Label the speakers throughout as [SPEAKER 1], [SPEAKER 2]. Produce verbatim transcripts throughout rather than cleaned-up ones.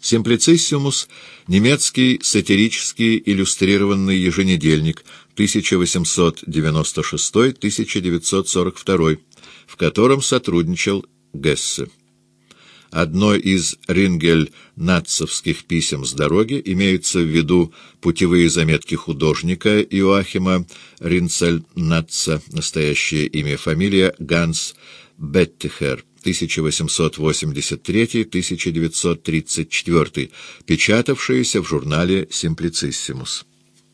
[SPEAKER 1] Simplicissimus — немецкий сатирический иллюстрированный еженедельник, тысяча восемьсот девяносто шестой — тысяча девятьсот сорок второй, в котором сотрудничал Гессе. Одно из рингель-натцевских писем с дороги, имеются в виду путевые заметки художника Иоахима Ринцель-Натца, настоящее имя и фамилия Ганс Беттихер, тысяча восемьсот восемьдесят третий — тысяча девятьсот тридцать четвёртый, печатавшиеся в журнале «Симплициссимус».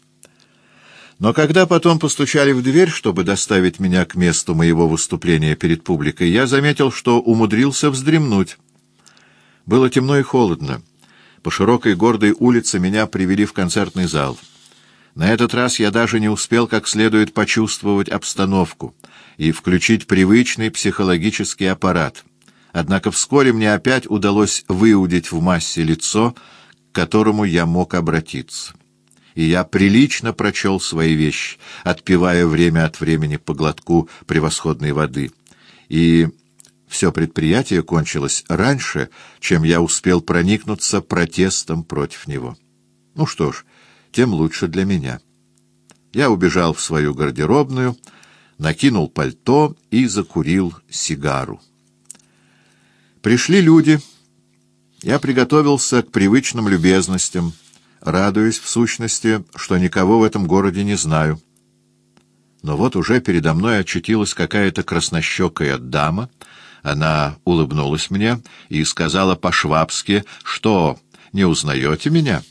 [SPEAKER 1] Но когда потом постучали в дверь, чтобы доставить меня к месту моего выступления перед публикой, я заметил, что умудрился вздремнуть. Было темно и холодно. По широкой гордой улице меня привели в концертный зал. На этот раз я даже не успел как следует почувствовать обстановку и включить привычный психологический аппарат. Однако вскоре мне опять удалось выудить в массе лицо, к которому я мог обратиться. И я прилично прочел свои вещи, отпивая время от времени по глотку превосходной воды. И все предприятие кончилось раньше, чем я успел проникнуться протестом против него. Ну что ж, тем лучше для меня. Я убежал в свою гардеробную, накинул пальто и закурил сигару. Пришли люди. Я приготовился к привычным любезностям, радуясь, в сущности, что никого в этом городе не знаю. Но вот уже передо мной очутилась какая-то краснощекая дама. Она улыбнулась мне и сказала по-швабски: «Что, не узнаете меня?»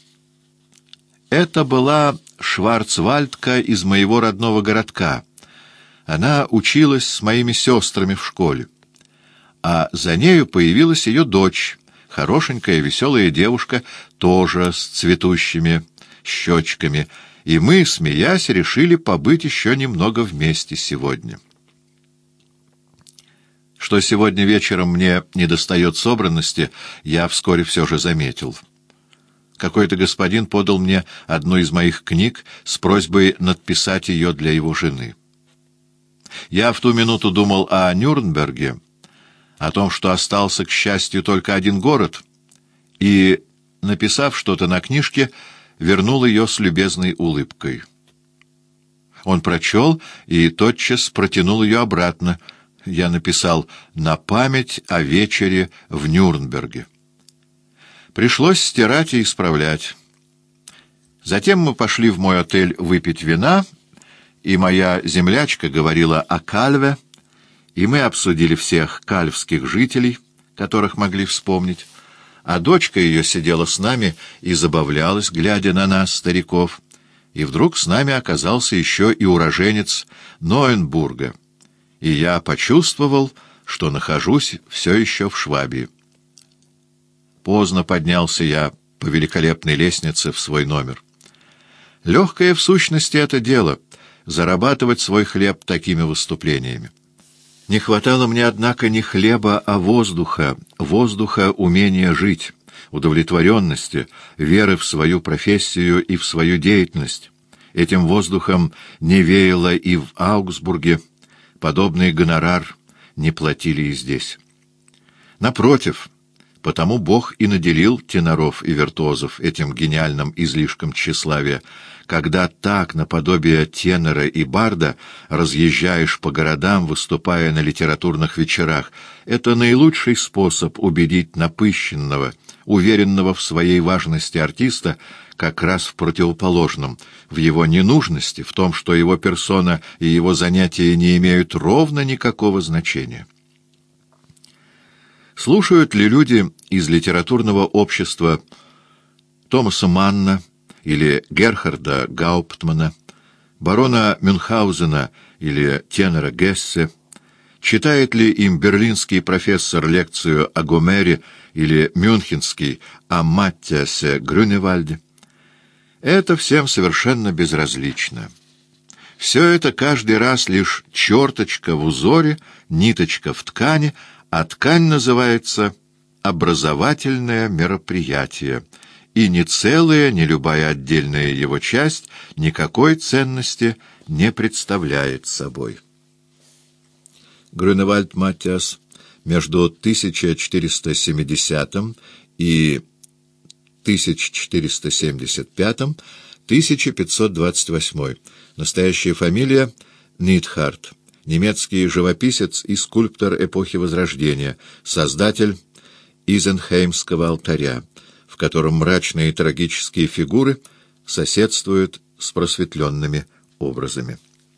[SPEAKER 1] Это была Шварцвальдка из моего родного городка. Она училась с моими сестрами в школе. А за нею появилась ее дочь, хорошенькая веселая девушка, тоже с цветущими щечками, и мы, смеясь, решили побыть еще немного вместе сегодня. Что сегодня вечером мне недостает собранности, я вскоре все же заметил. Какой-то господин подал мне одну из моих книг с просьбой надписать ее для его жены. Я в ту минуту думал о Нюрнберге, о том, что остался, к счастью, только один город, и, написав что-то на книжке, вернул ее с любезной улыбкой. Он прочел и тотчас протянул ее обратно. Я написал «На память о вечере в Нюрнберге». Пришлось стирать и исправлять. Затем мы пошли в мой отель выпить вина, и моя землячка говорила о Кальве, и мы обсудили всех кальвских жителей, которых могли вспомнить, а дочка ее сидела с нами и забавлялась, глядя на нас, стариков, и вдруг с нами оказался еще и уроженец Нойенбурга, и я почувствовал, что нахожусь все еще в Швабии. Поздно поднялся я по великолепной лестнице в свой номер. Легкое в сущности это дело — зарабатывать свой хлеб такими выступлениями. Не хватало мне, однако, не хлеба, а воздуха, воздуха умения жить, удовлетворенности, веры в свою профессию и в свою деятельность. Этим воздухом не веяло и в Аугсбурге, подобный гонорар не платили и здесь. Напротив, потому Бог и наделил теноров и виртуозов этим гениальным излишком тщеславия, когда так, наподобие тенора и барда, разъезжаешь по городам, выступая на литературных вечерах. Это наилучший способ убедить напыщенного, уверенного в своей важности артиста, как раз в противоположном, в его ненужности, в том, что его персона и его занятия не имеют ровно никакого значения. Слушают ли люди из литературного общества Томаса Манна или Герхарда Гауптмана, барона Мюнхгаузена или тенора Гессе? Читает ли им берлинский профессор лекцию о Гомере или мюнхенский о Маттиасе Грюневальде? Это всем совершенно безразлично. Все это каждый раз лишь черточка в узоре, ниточка в ткани, а ткань называется «образовательное мероприятие», и ни целая, ни любая отдельная его часть никакой ценности не представляет собой. Грюневальд Маттиас между тысяча четыреста семидесятым и тысяча четыреста семьдесят пятом — тысяча пятьсот двадцать восьмой. Настоящая фамилия Нитхарт. Немецкий живописец и скульптор эпохи Возрождения, создатель Изенхеймского алтаря, в котором мрачные и трагические фигуры соседствуют с просветленными образами.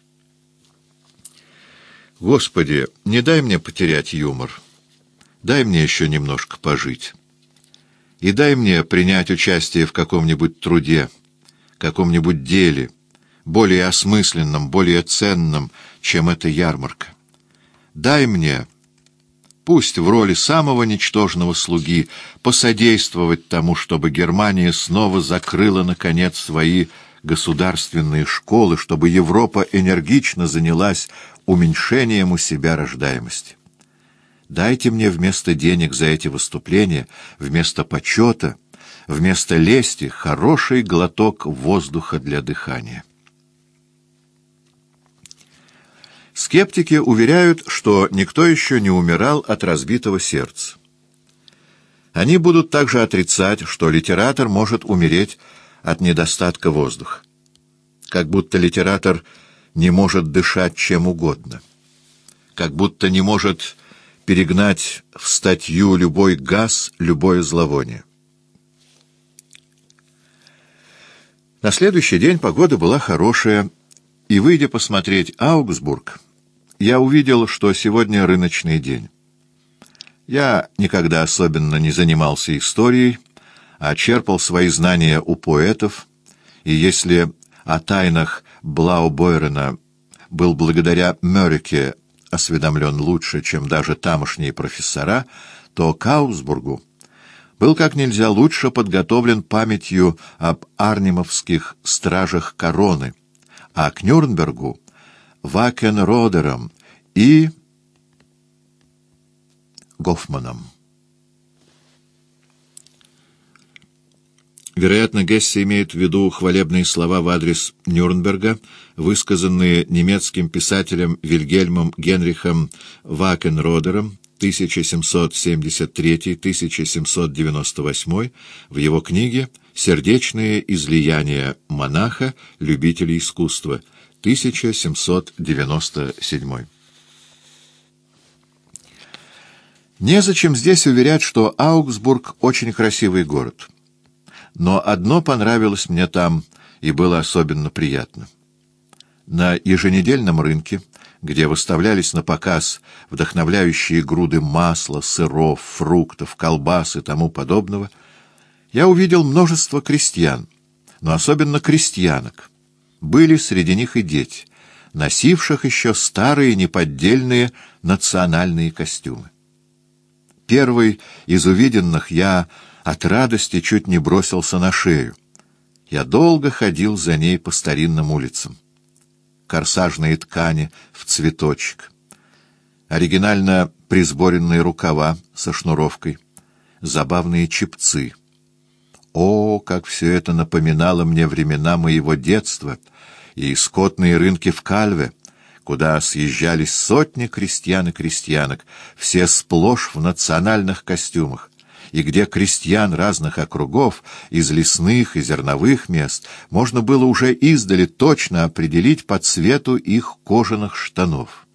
[SPEAKER 1] Господи, не дай мне потерять юмор. Дай мне еще немножко пожить. И дай мне принять участие в каком-нибудь труде, каком-нибудь деле, более осмысленном, более ценном, чем эта ярмарка. Дай мне, пусть в роли самого ничтожного слуги, посодействовать тому, чтобы Германия снова закрыла, наконец, свои государственные школы, чтобы Европа энергично занялась уменьшением у себя рождаемости. Дайте мне вместо денег за эти выступления, вместо почета, вместо лести хороший глоток воздуха для дыхания. Скептики уверяют, что никто еще не умирал от разбитого сердца. Они будут также отрицать, что литератор может умереть от недостатка воздуха. Как будто литератор не может дышать чем угодно. Как будто не может перегнать в статью любой газ, любое зловоние. На следующий день погода была хорошая, и, выйдя посмотреть Аугсбург, я увидел, что сегодня рыночный день. Я никогда особенно не занимался историей, а черпал свои знания у поэтов, и если о тайнах Блаубойрена был благодаря Мёрике осведомлен лучше, чем даже тамошние профессора, то к Аугсбургу был как нельзя лучше подготовлен памятью об арнимовских стражах короны, а к Нюрнбергу — Вакенродером и Гофманом. Вероятно, Гессе имеет в виду хвалебные слова в адрес Нюрнберга, высказанные немецким писателем Вильгельмом Генрихом Вакенродером тысяча семьсот семьдесят третий — тысяча семьсот девяносто восьмой в его книге «Сердечные излияния монаха, любителя искусства» тысяча семьсот девяносто седьмой. Незачем здесь уверять, что Аугсбург очень красивый город. Но одно понравилось мне там и было особенно приятно. На еженедельном рынке, где выставлялись на показ вдохновляющие груды масла, сыров, фруктов, колбас и тому подобного, я увидел множество крестьян, но особенно крестьянок. Были среди них и дети, носивших еще старые неподдельные национальные костюмы. Первый из увиденных я от радости чуть не бросился на шею. Я долго ходил за ней по старинным улицам. Корсажные ткани в цветочек, оригинально присборенные рукава со шнуровкой, забавные чепцы. О, как все это напоминало мне времена моего детства и скотные рынки в Кальве, куда съезжались сотни крестьян и крестьянок, все сплошь в национальных костюмах, и где крестьян разных округов, из лесных и зерновых мест, можно было уже издали точно определить по цвету их кожаных штанов.